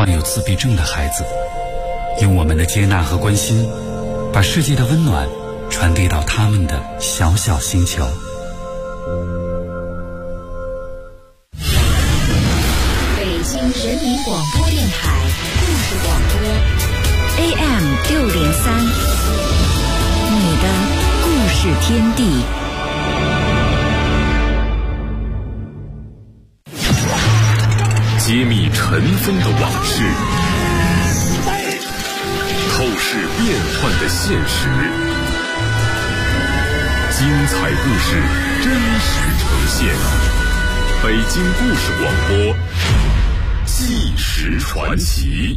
患有自闭症的孩子，用我们的接纳和关心，把世界的温暖传递到他们的小小星球。 北京人民广播电台故事广播 AM603，你的故事天地。 揭秘尘封的往事，透视变幻的现实，精彩故事真实呈现。北京故事广播，纪实传奇。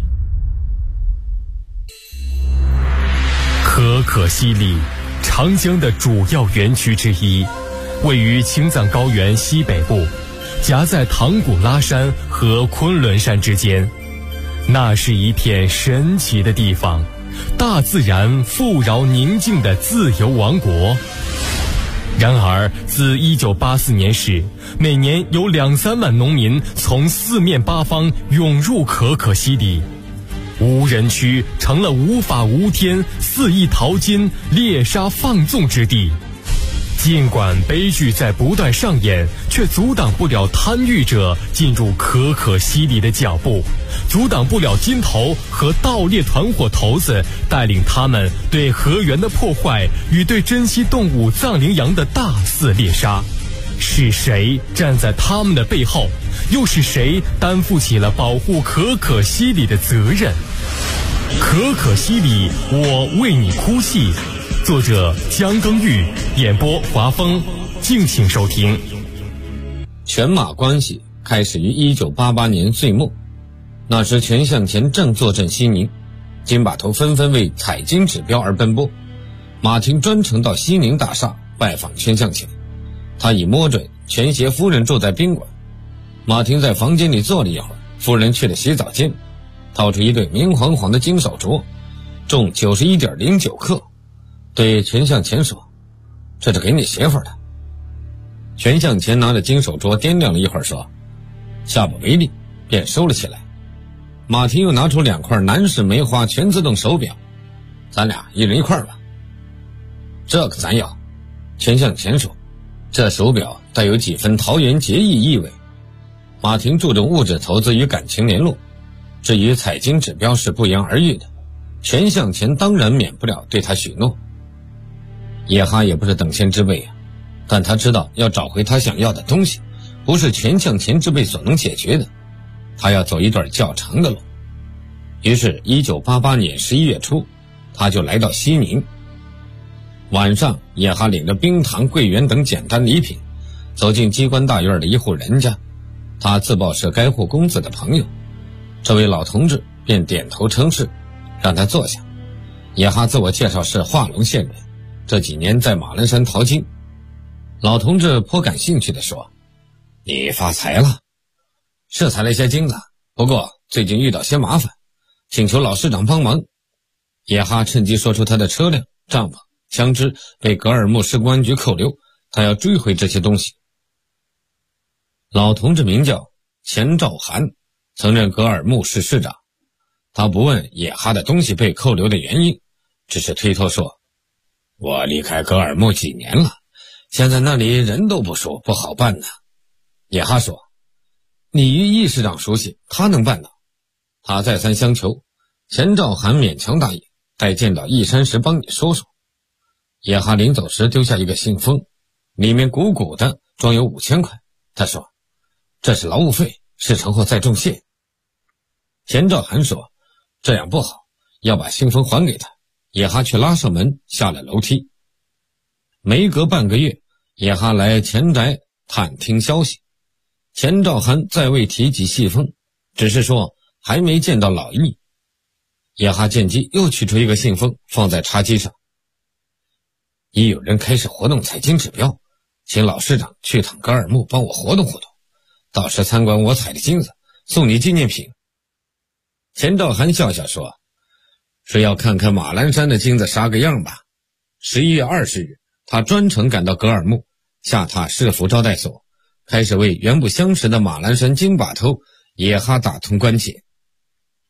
可可西里，长江的主要源渠之一，位于青藏高原西北部，夹在唐古拉山和昆仑山之间。那是一片神奇的地方，大自然富饶宁静的自由王国。然而自1984年始，每年有2-3万农民从四面八方涌入可可西里，无人区成了无法无天、肆意淘金、猎杀放纵之地。尽管悲剧在不断上演，却阻挡不了贪欲者进入可可西里的脚步，阻挡不了金头和盗猎团伙头子带领他们对河源的破坏与对珍稀动物藏羚羊的大肆猎杀。是谁站在他们的背后？又是谁担负起了保护可可西里的责任？可可西里，我为你哭泣。作者江耕玉，演播华峰，敬请收听。 犬马关系开始于1988年岁末，那时全向前正坐镇西宁，金把头纷纷为采金指标而奔波。马廷专程到西宁大厦拜访全向前，他已摸准全协夫人住在宾馆。马廷在房间里坐了一会儿，夫人去了洗澡间，掏出一对明晃晃的金手镯，重91.09克，对全向前说：“这是给你媳妇的。”全向前拿着金手镯掂量了一会儿，说：“下不为例，便收了起来。”马廷又拿出2块男士梅花全自动手表：“咱俩一人一块吧。”“这个咱要。”全向前说，这手表带有几分桃园结义意味。马廷注重物质投资与感情联络，至于采金指标是不言而喻的，全向前当然免不了对他许诺。叶哈也不是等闲之辈啊，但他知道要找回他想要的东西，不是全向前之辈所能解决的，他要走一段较长的路。于是1988年11月初，他就来到西宁。晚上，叶哈领着冰糖、桂圆等简单礼品，走进机关大院的一户人家，他自报是该户公子的朋友。这位老同志便点头称是，让他坐下。叶哈自我介绍是化龙县人，这几年在马栏山淘金。老同志颇感兴趣地说：“你发财了。”“是采了一些金子，不过最近遇到些麻烦，请求老市长帮忙。”叶哈趁机说出他的车辆、帐篷、枪支被格尔木市公安局扣留，他要追回这些东西。老同志名叫钱兆涵，曾任格尔木市市长。他不问叶哈的东西被扣留的原因，只是推脱说：“我离开格尔木几年了，现在那里人都不熟，不好办呢。”叶哈说：“你与易市长熟悉，他能办到。”他再三相求，钱兆涵勉强答应，待见到易山时帮你说说。叶哈临走时丢下一个信封，里面鼓鼓的装有5000块。他说：“这是劳务费，事成后再重谢。”钱兆涵说：“这样不好，要把信封还给他。”叶哈却拉上门下了楼梯。没隔半个月，叶哈来钱宅探听消息，钱兆涵再未提及信封，只是说还没见到老易。叶哈见机又取出一个信封放在茶几上。已有人开始活动采金指标，请老市长去趟格尔木帮我活动活动，到时参观我采的金子，送你纪念品。钱兆涵笑笑说：“是要看看马栏山的金子啥个样吧。”11月20日，他专程赶到格尔木，下榻市府招待所，开始为原不相识的马栏山金把头叶哈打通关节。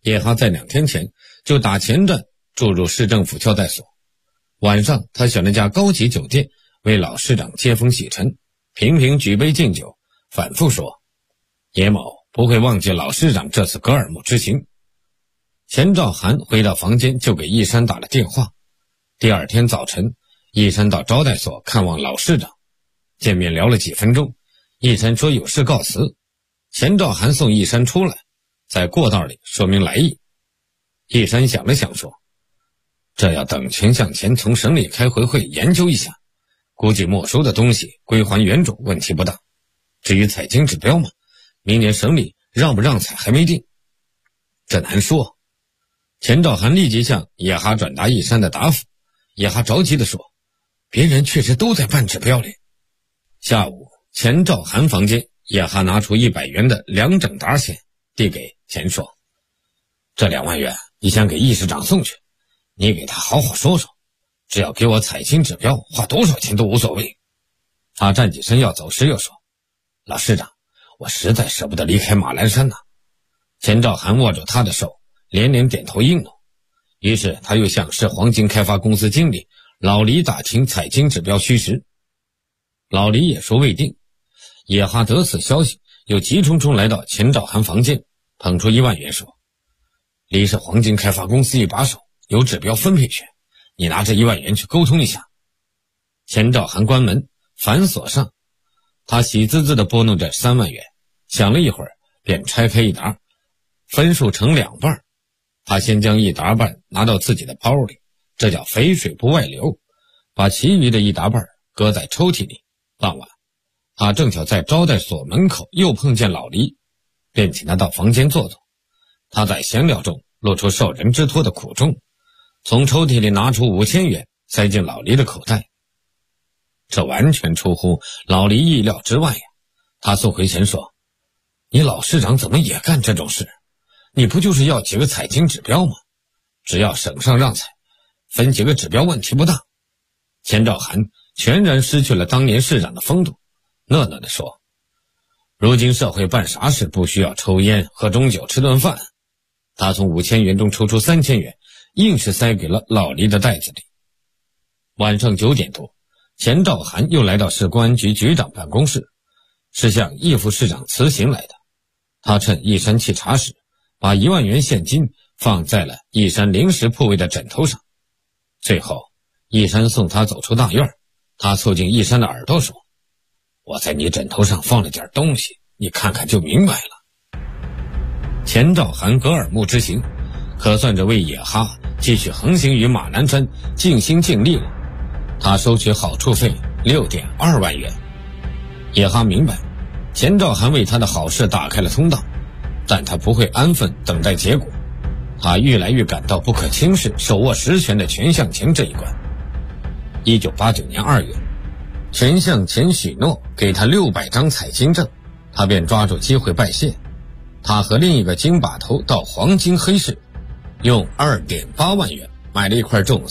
叶哈在2天前就打前站住入市政府交代所。晚上他选了家高级酒店为老市长接风洗尘，频频举杯敬酒，反复说叶某不会忘记老市长这次格尔木之行。钱兆涵回到房间就给易山打了电话。第二天早晨，易山到招待所看望老市长，见面聊了几分钟，易山说有事告辞。钱兆涵送易山出来，在过道里说明来意。易山想了想说，这要等全向前从省里开回会研究一下，估计没收的东西归还原主问题不大。至于采精指标嘛，明年省里让不让采还没定，这难说。钱兆涵立即向叶哈转达易山的答复。叶哈着急地说，别人确实都在办指标里。下午，钱兆涵房间，叶哈拿出100元的2整沓钱递给钱说，这2万元你想给易市长送去，你给他好好说说，只要给我采精指标，花多少钱都无所谓。他站起身要走时又说，老市长，我实在舍不得离开马栏山呐。钱兆涵握住他的手，连连点头应诺。于是他又向市黄金开发公司经理老黎打听采精指标虚实。老黎也说未定。叶哈得此消息，又急匆匆来到钱兆涵房间，捧出1万元说，黎市黄金开发公司一把手，有指标分配权，你拿这1万元去沟通一下。钱兆涵关门反锁上，他喜滋滋地拨弄着3万元，想了一会儿便拆开一沓，分数成2半。他先将1沓半拿到自己的包里，这叫肥水不外流，把其余的1沓半搁在抽屉里。傍晚，他正巧在招待所门口又碰见老黎，便请他到房间坐坐。他在闲聊中露出受人之托的苦衷，从抽屉里拿出5000元塞进老黎的口袋。这完全出乎老黎意料之外呀！他送回钱说，你老市长怎么也干这种事？你不就是要几个采精指标吗？只要省上让采，分几个指标问题不大。钱兆涵全然失去了当年市长的风度，讷讷地说，如今社会办啥事不需要抽烟喝中酒吃顿饭。他从5000元中抽出3000元，硬是塞给了老黎的袋子里。晚上9点多，钱兆涵又来到市公安局局长办公室，是向易副市长辞行来的。他趁易山沏茶时，把1万元现金放在了易山临时铺位的枕头上。最后，易山送他走出大院，他凑近易山的耳朵说，我在你枕头上放了点东西，你看看就明白了。钱兆涵格尔木之行，可算着为野哈继续横行于马栏山尽心尽力了。他收取好处费6.2万元。野哈明白，钱兆涵为他的好事打开了通道，但他不会安分等待结果。他愈来愈感到不可轻视手握实权的全向前这一关。1989年2月，全向前许诺给他600张采金证，他便抓住机会拜谢。他和另一个金把头到黄金黑市，用2.8万元买了一块重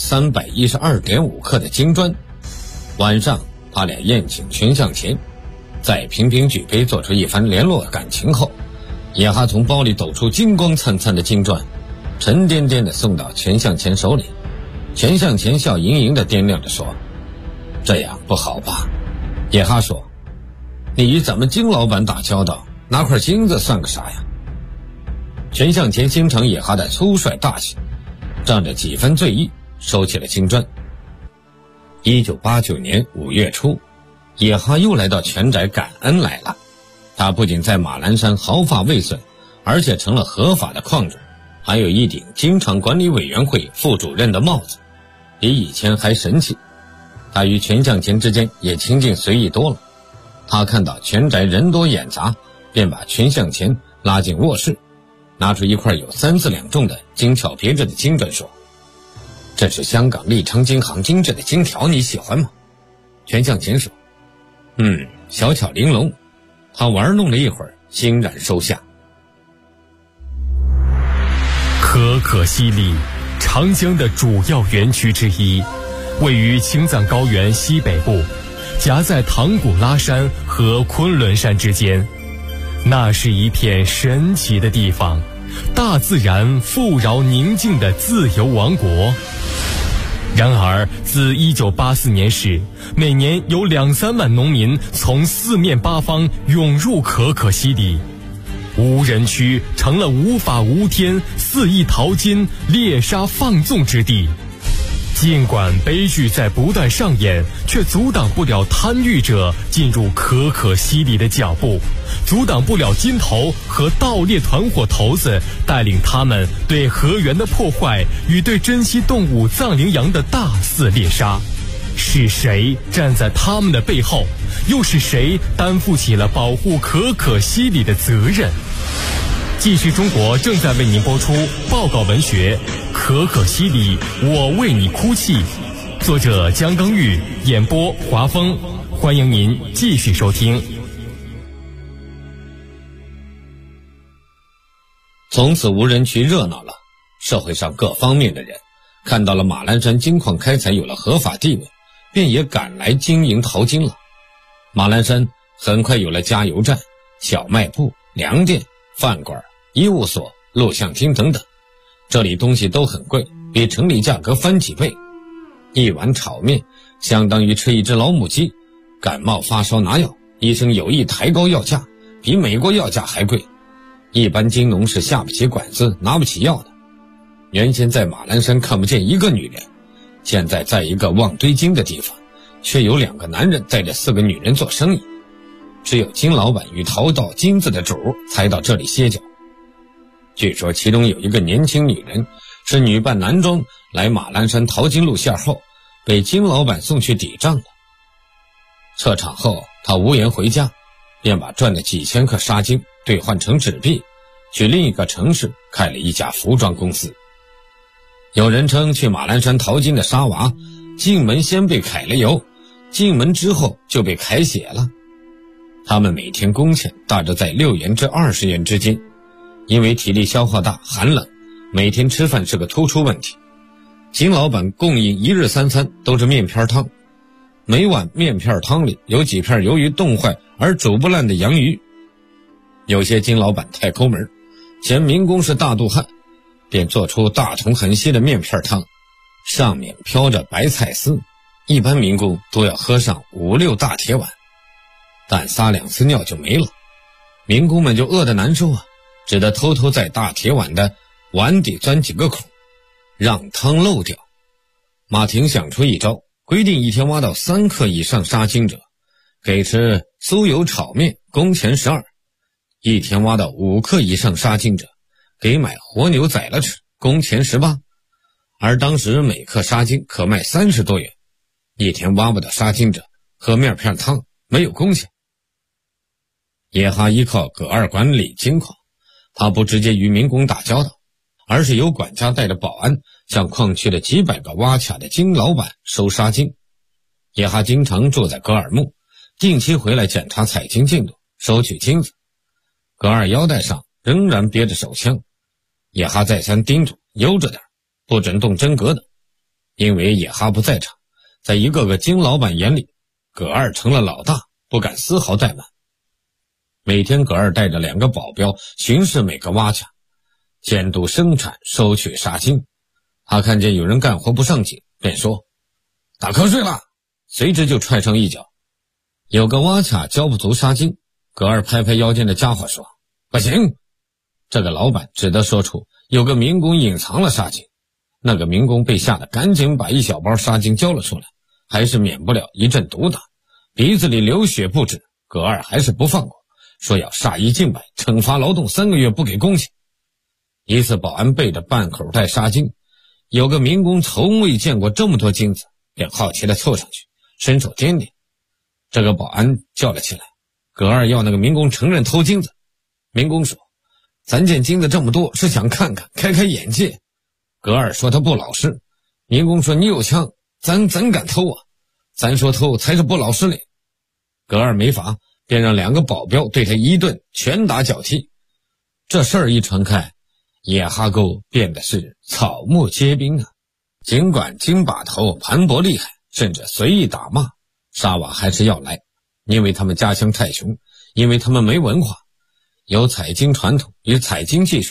312.5克的金砖。晚上他俩宴请全向前，在频频举杯做出一番联络感情后，野哈从包里抖出金光灿灿的金砖，沉甸甸地送到全向前手里。全向前笑盈盈地掂量着说，这样不好吧？野哈说，你与咱们金老板打交道，拿块金子算个啥呀？全向前欣赏野哈的粗率大气，仗着几分醉意收起了金砖。1989年5月初，野哈又来到全宅感恩来了。他不仅在马栏山毫发未损，而且成了合法的矿主，还有一顶经常管理委员会副主任的帽子，比以前还神气。他与全向前之间也亲近随意多了。他看到全宅人多眼杂，便把全向前拉进卧室，拿出一块有3-4两重的精巧别致的金砖说，这是香港利昌金行精致的金条，你喜欢吗？全向前说，小巧玲珑。他玩弄了一会儿，欣然收下。 可可西里，长江的主要园区之一，位于青藏高原西北部，夹在唐古拉山和昆仑山之间。那是一片神奇的地方， 大自然富饶宁静的自由王国。然而自1984年时，每年有2-3万农民从四面八方涌入可可西里，无人区成了无法无天、肆意淘金、猎杀放纵之地。尽管悲剧在不断上演，却阻挡不了贪欲者进入可可西里的脚步，阻挡不了金头和盗猎团伙头子带领他们对河源的破坏与对珍稀动物藏羚羊的大肆猎杀。是谁站在他们的背后？又是谁担负起了保护可可西里的责任？继续中国正在为您播出报告文学《可可西里，我为你哭泣》，作者姜耕玉，演播华峰。欢迎您继续收听。 从此无人区热闹了，社会上各方面的人看到了马栏山金矿开采有了合法地位，便也赶来经营淘金了。马栏山很快有了加油站、小卖部、粮店、饭馆、医务所、录像厅等等，这里东西都很贵，比城里价格翻几倍。一碗炒面相当于吃一只老母鸡，感冒发烧拿药，医生有意抬高药价，比美国药价还贵。一般金农是下不起馆子，拿不起药的。原先在马栏山看不见一个女人，现在在一个旺堆金的地方，却有2个男人带着4个女人做生意。只有金老板与淘到金子的主才到这里歇脚。据说其中有一个年轻女人是女扮男装来马栏山淘金路线后，被金老板送去抵账的。撤场后，她无颜回家，便把赚的几千克沙金兑换成纸币，去另一个城市开了一家服装公司。有人称去马栏山淘金的沙娃，进门先被揩了油，进门之后就被揩血了。他们每天工钱大致在6元至20元之间，因为体力消耗大、寒冷，每天吃饭是个突出问题。金老板供应1日3餐都是面片汤，每碗面片汤里有几片由于冻坏而煮不烂的洋鱼。有些金老板太抠门，嫌民工是大肚汉，便做出大同很稀的面片汤，上面飘着白菜丝，一般民工都要喝上5、6大铁碗，但撒2次尿就没了。民工们就饿得难受啊，只得偷偷在大铁碗的碗底钻几个孔，让汤漏掉。马婷想出一招，规定一天挖到3克以上沙金者，给吃酥油炒面，工钱12；一天挖到5克以上沙金者，给买活牛宰了吃，工钱18。而当时每克沙金可卖30多元，一天挖不到沙金者，喝面片汤，没有工钱。野哈依靠葛二管理金矿，他不直接与民工打交道，而是由管家带着保安向矿区的几百个挖卡的金老板收沙金。野哈经常住在格尔木，定期回来检查采金进度，收取金子。格尔腰带上仍然别着手枪，野哈再三叮嘱悠着点，不准动真格的。因为野哈不在场，在一个个金老板眼里，葛二成了老大，不敢丝毫怠慢。每天葛二带着2个保镖巡视每个挖卡，监督生产，收取沙金。他看见有人干活不上紧，便说打瞌睡了，随之就踹上一脚。有个挖卡交不足沙金，葛二拍拍腰间的家伙说不行。这个老板只得说出有个民工隐藏了沙金，那个民工被吓得赶紧把一小包沙金交了出来，还是免不了一阵毒打，鼻子里流血不止。葛二还是不放过，说要杀一儆百，惩罚劳动3个月不给工钱。一次保安背着半口袋沙金，有个民工从未见过这么多金子，便好奇地凑上去，伸手掂掂。这个保安叫了起来，葛二要那个民工承认偷金子。民工说咱见金子这么多，是想看看开开眼界。葛二说他不老实。民工说你有枪，咱怎敢偷啊，咱说偷才是不老实嘞。葛二没法，便让2个保镖对他一顿拳打脚踢。这事儿一传开，野哈沟变得是草木皆兵啊。尽管金把头盘剥厉害，甚至随意打骂，沙瓦还是要来，因为他们家乡太穷，因为他们没文化，有采金传统与采金技术，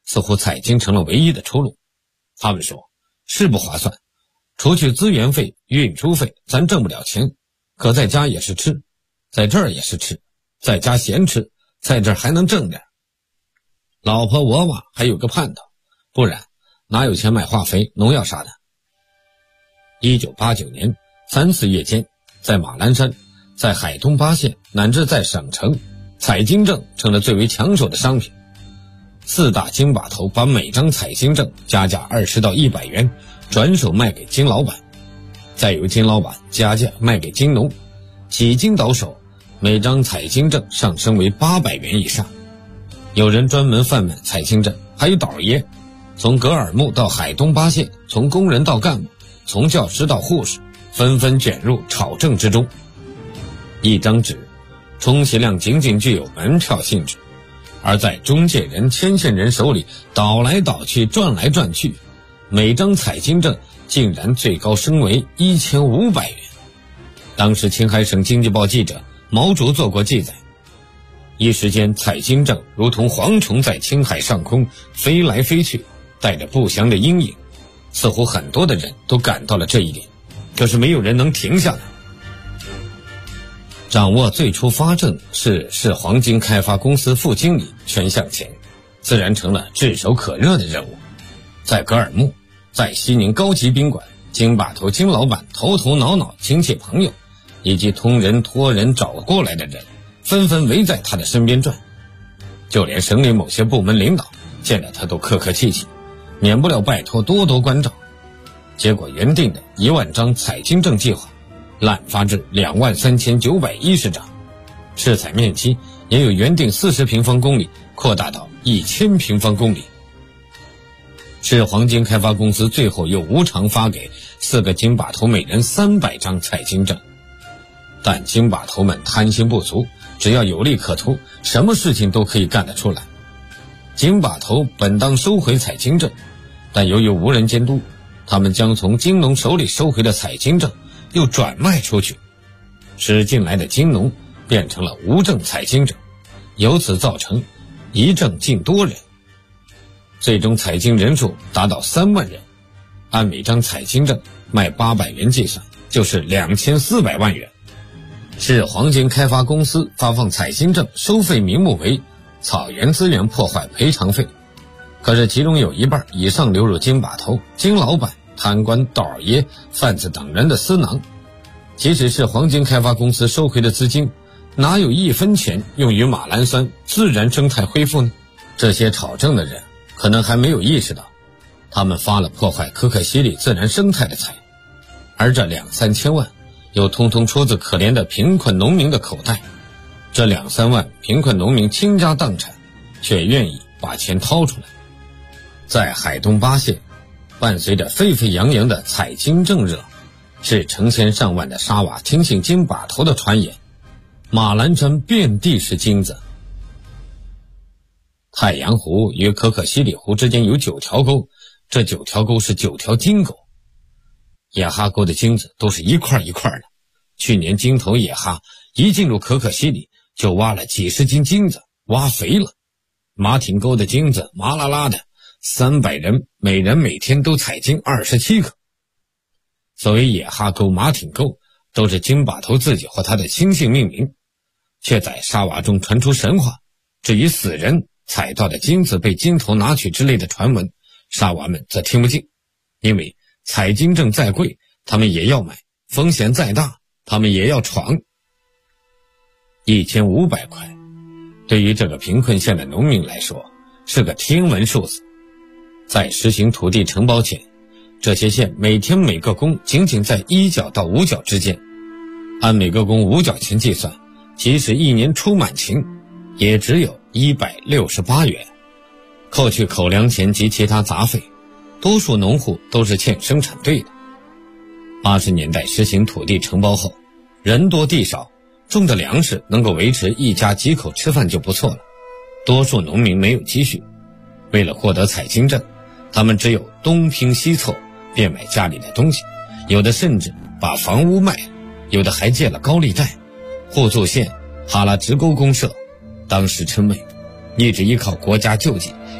似乎采金成了唯一的出路。他们说，是不划算，除去资源费、运输费，咱挣不了钱，可在家也是吃，在这儿也是吃，在家闲吃，在这儿还能挣点。老婆我娃还有个盼头，不然哪有钱买化肥、农药啥的。1989年3次夜间，在马栏山，在海东八县，乃至在省城，采金证成了最为抢手的商品。4大金把头把每张采金证加价20到100元，转手卖给金老板，再由金老板加价卖给金农，几经倒手，每张采金证上升为800元以上。有人专门贩卖采金证，还有倒爷，从格尔木到海东八县，从工人到干部，从教师到护士，纷纷卷入炒证之中。一张纸充其量仅仅具有门票性质，而在中介人、牵线人手里倒来倒去，转来转去，每张采金证竟然最高升为1500元。当时青海省经济报记者毛竹做过记载，一时间采金证如同蝗虫在青海上空飞来飞去，带着不祥的阴影。似乎很多的人都感到了这一点，可是没有人能停下来。掌握最初发证是市黄金开发公司副经理全向前，自然成了炙手可热的任务。在格尔木，在西宁高级宾馆，金把头金老板头头脑脑亲戚朋友以及通人托人找过来的人纷纷围在他的身边转，就连省里某些部门领导见了他都客客气气，免不了拜托多多关照。结果原定的1万张采金证计划滥发至23910张，试采面积也有原定40平方公里扩大到1000平方公里。市黄金开发公司最后又无偿发给4个金把头每人300张采金证，但金把头们贪心不足，只要有利可图，什么事情都可以干得出来。金把头本当收回采金证，但由于无人监督，他们将从金农手里收回的采金证又转卖出去，使进来的金农变成了无证采金证，由此造成一证尽多人。最终采金人数达到3万人，按每张采金证卖800元计算，就是2400万元。市黄金开发公司发放采金证收费名目为草原资源破坏赔偿费，可是其中有1半以上流入金把头、金老板、贪官、倒爷、贩子等人的私囊。即使是黄金开发公司收回的资金，哪有1分钱用于马栏山自然生态恢复呢？这些炒证的人可能还没有意识到，他们发了破坏可可西里自然生态的财，而这2-3千万又通通出自可怜的贫困农民的口袋。这2-3万贫困农民倾家荡产，却愿意把钱掏出来。在海东八县，伴随着沸沸扬扬的采金证热，是成千上万的沙瓦听信金把头的传言，马栏山遍地是金子。太阳湖与可可西里湖之间有9条沟，这9条沟是9条金沟。野哈沟的金子都是一块一块的，去年金头野哈一进入可可西里就挖了几十斤金子，挖肥了。马挺沟的金子麻啦啦的，300人每人每天都采金27克。所谓野哈沟、马挺沟都是金把头自己或他的亲信命名，却在沙瓦中传出神话。至于死人采到的金子被金头拿取之类的传闻，沙瓦们则听不进，因为采金证再贵他们也要买，风险再大他们也要闯。1500块对于这个贫困县的农民来说是个天文数字。在实行土地承包前，这些县每天每个工仅仅在1角到5角之间，按每个工5角钱计算，即使一年出满勤也只有168元，扣去口粮钱及其他杂费，多数农户都是欠生产队的。80年代实行土地承包后，人多地少，种的粮食能够维持一家几口吃饭就不错了，多数农民没有积蓄，为了获得采金证，他们只有东拼西凑变卖家里的东西，有的甚至把房屋卖了，有的还借了高利贷。互助县哈拉直沟公社当时称谓，一直依靠国家救济，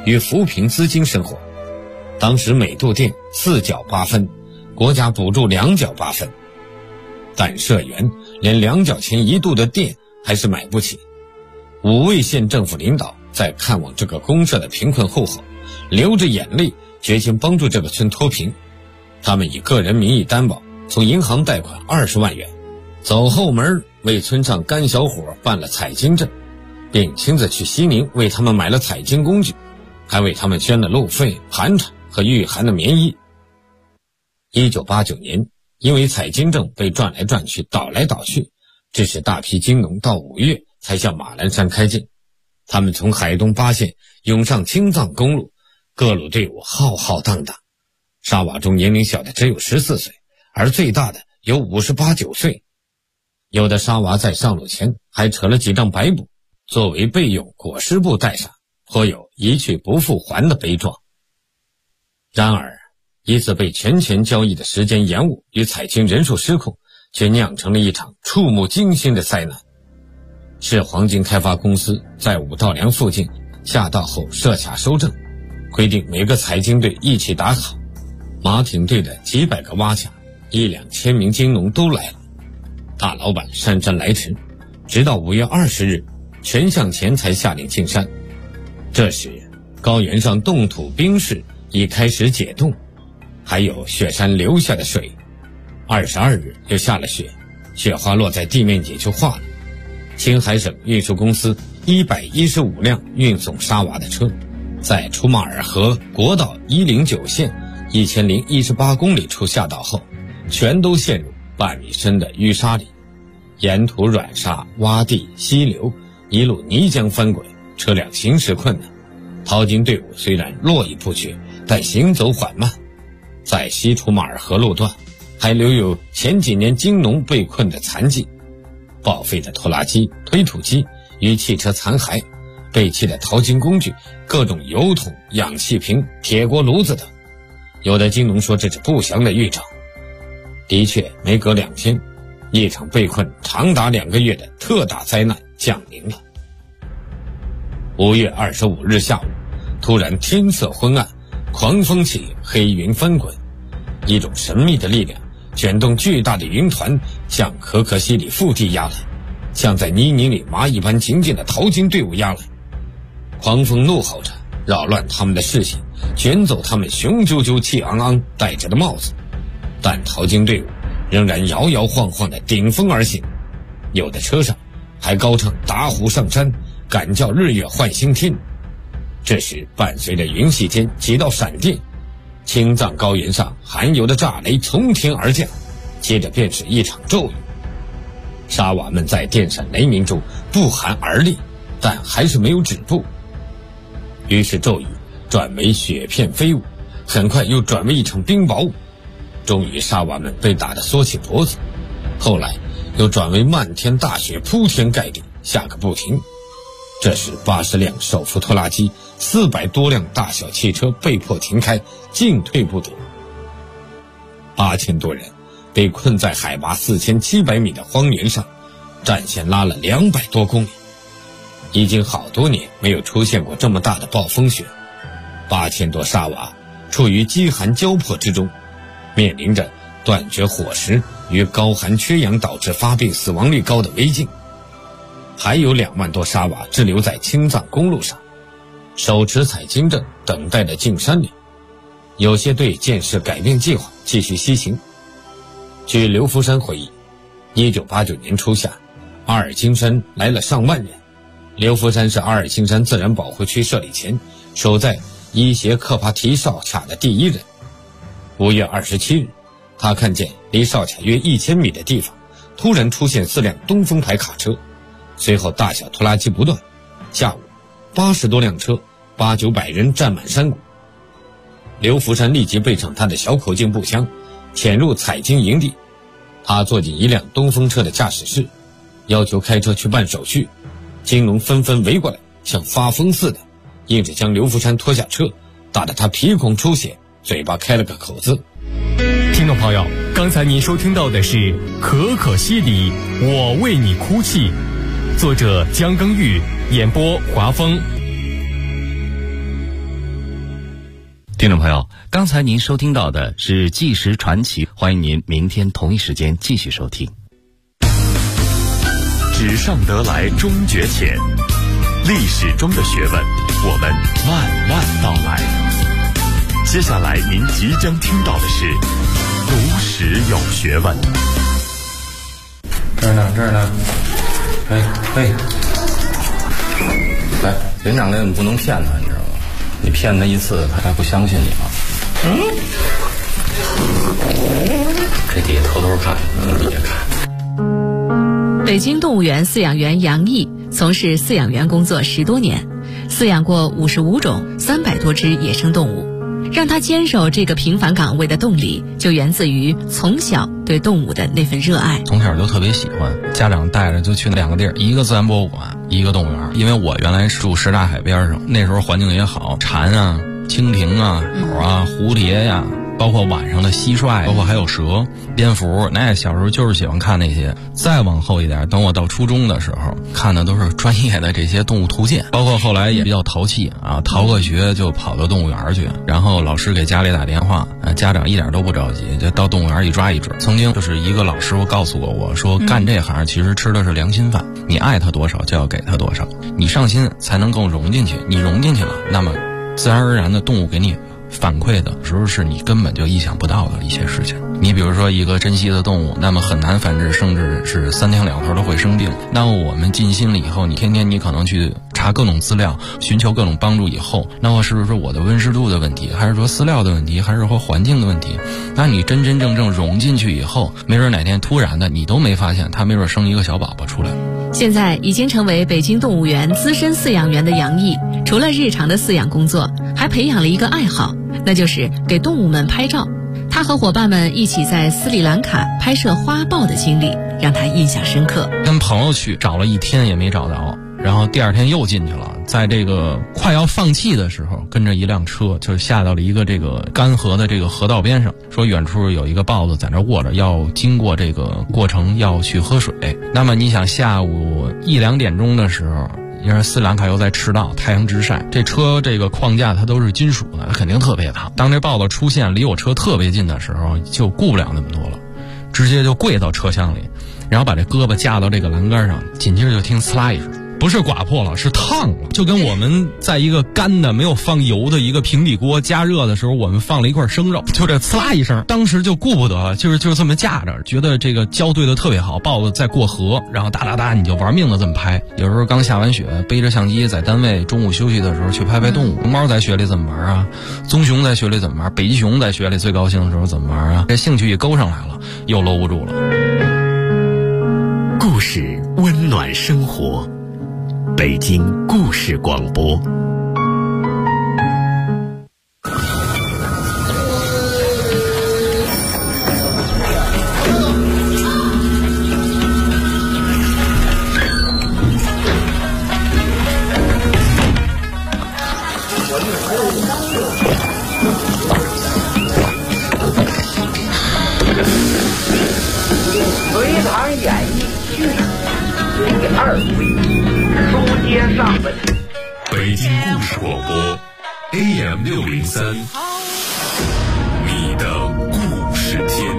与扶贫资金生活。当时每度电4角8分，国家补助2角8分，但社员连2角钱1度的电还是买不起。5位县政府领导在看望这个公社的贫困户后，流着眼泪决心帮助这个村脱贫。他们以个人名义担保，从银行贷款20万元，走后门为村上干小伙办了采金证，并亲自去西宁为他们买了采金工具，还为他们捐了路费、盘缠和御寒的棉衣。1989年，因为采金证被转来转去、倒来倒去，致使大批金农到5月才向马栏山开进。他们从海东8县涌上青藏公路，各路队伍浩浩荡荡。沙瓦中年龄小的只有14岁，而最大的有58、59岁。有的沙娃在上路前还扯了几张白布，作为备用裹尸布带上，颇有一去不复还的悲壮。然而，一次被全权交易的时间延误与采金人数失控，却酿成了一场触目惊心的灾难。是黄金开发公司在五道梁附近下道后设卡收证，规定每个采金队一起打卡。马挺队的几百个挖卡，1两千名金农都来了。大老板姗姗来迟，直到5月20日，全向前才下令进山。这时，高原上冻土冰势已开始解冻，还有雪山流下的水。22日又下了雪，雪花落在地面也就化了。青海省运输公司115辆运送沙瓦的车，在出马尔河国道109线1018公里处下道后，全都陷入半米深的淤沙里，沿途软沙、洼地、溪流，一路泥浆翻滚，车辆行驶困难。淘金队伍虽然络绎不绝，但行走缓慢。在西出马尔河路段，还留有前几年金农被困的残迹，报废的拖拉机、推土机与汽车残骸，废弃的淘金工具，各种油桶、氧气瓶、铁锅炉子等。有的金农说这是不祥的预兆。的确，没隔2天，一场被困长达2个月的特大灾难降临了。5月25日下午，突然天色昏暗，狂风起，黑云翻滚，一种神秘的力量卷动巨大的云团向可可西里腹地压来，像在泥泞里蚂蚁般紧紧的淘金队伍压来。狂风怒吼着，扰乱他们的视线，卷走他们雄赳赳气昂昂戴着的帽子。但淘金队伍仍然摇摇晃晃地顶风而行，有的车上还高唱打虎上山，赶叫日月换新天。这时伴随着云隙间几道闪电，青藏高原上罕有的炸雷从天而降，接着便是一场骤雨。沙瓦们在电闪雷鸣中不寒而栗，但还是没有止步。于是骤雨转为雪片飞舞，很快又转为一场冰雹。终于沙瓦们被打得缩起脖子，后来又转为漫天大雪铺天盖地，下个不停。这时80辆手扶拖拉机、400多辆大小汽车被迫停开，进退不得。8000多人被困在海拔4700米的荒原上，战线拉了200多公里。已经好多年没有出现过这么大的暴风雪，8000多沙瓦处于饥寒交迫之中，面临着断绝伙食与高寒缺氧导致发病死亡率高的危境。还有2万多沙瓦滞留在青藏公路上，手持采金证等待着进山岭。有些队见势改变计划，继续西行。据刘福山回忆，1989年初夏，阿尔金山来了上万人。刘福山是阿尔金山自然保护区设立前守在伊协克帕提哨卡的第一人。5月27日，他看见离哨卡约1000米的地方突然出现4辆东风牌卡车，随后大小拖拉机不断。下午80多辆车，8、900人站满山谷。刘福山立即备上他的小口径步枪，潜入采金营地。他坐进一辆东风车的驾驶室，要求开车去办手续。金农纷纷围过来，像发疯似的，硬是将刘福山拖下车，打得他鼻孔出血，嘴巴开了个口子。 听众朋友，刚才您收听到的是《可可西里，我为你哭泣》，作者姜耕玉，演播华峰。 听众朋友，刚才您收听到的是《纪实传奇》，欢迎您明天同一时间继续收听。 纸上得来终觉浅，历史中的学问，我们慢慢道来。接下来您即将听到的是读史有学问。 这儿呢，来，连长来，你不能骗他，你知道吗？你骗他一次，他还不相信你吗？这底下偷偷看，底下看。 北京动物园饲养员杨毅从事饲养员工作10多年，饲养过55种300多只野生动物。让他坚守这个平凡岗位的动力，就源自于从小对动物的那份热爱。 从小就特别喜欢，家长带着就去2个地儿，一个自然博物馆，一个动物园。因为我原来住什刹海边上，那时候环境也好，蝉啊、蜻蜓啊、鸟啊、蝴蝶呀，包括晚上的蟋蟀，包括还有蛇、蝙蝠，那小时候就是喜欢看那些。再往后一点，等我到初中的时候，看的都是专业的这些动物图鉴，包括后来也比较淘气啊，逃个学就跑到动物园去，然后老师给家里打电话，家长一点都不着急，就到动物园一抓一只。曾经就是一个老师傅告诉过我说，干这行其实吃的是良心饭，你爱他多少就要给他多少，你上心才能够融进去，你融进去了，那么自然而然的动物给你反馈的时候是你根本就意想不到的一些事情。你比如说一个珍稀的动物，那么很难繁殖，甚至是3天2头都会生病。那么我们尽心了以后，你天天你可能去查各种资料，寻求各种帮助以后，那么是不是我的温湿度的问题，还是说饲料的问题，还是说环境的问题？那你真真正正融进去以后，没准哪天突然的你都没发现，它没准生一个小宝宝出来。 现在已经成为北京动物园资深饲养员的杨毅，除了日常的饲养工作，还培养了一个爱好，那就是给动物们拍照。他和伙伴们一起在斯里兰卡拍摄花豹的经历，让他印象深刻。 跟朋友去找了1天也没找着，然后第2天又进去了，在这个快要放弃的时候，跟着一辆车就下到了一个这个干涸的这个河道边上，说远处有一个豹子在那卧着，要经过这个过程要去喝水。那么你想下午1、2点钟的时候，因为斯里兰卡又在赤道，太阳直晒，这车这个框架它都是金属的，它肯定特别烫。当这豹子出现离我车特别近的时候，就顾不了那么多了，直接就跪到车厢里，然后把这胳膊架到这个栏杆上，紧接着就听呲啦一声，不是刮破了，是烫了，就跟我们在一个干的没有放油的一个平底锅加热的时候，我们放了一块生肉，就这呲啦一声，当时就顾不得了，就是这么架着，觉得这个交对的特别好，豹子在过河，然后哒哒哒你就玩命的这么拍。有时候刚下完雪，背着相机在单位中午休息的时候去拍拍动物。熊猫在雪里怎么玩啊？棕熊在雪里怎么玩？北极熊在雪里最高兴的时候怎么玩啊？这兴趣一勾上来了，又搂不住了。 故事温暖生活，北京故事广播。 隋唐演义剧第2回，书接上文。 北京故事广播 AM603，你的故事天。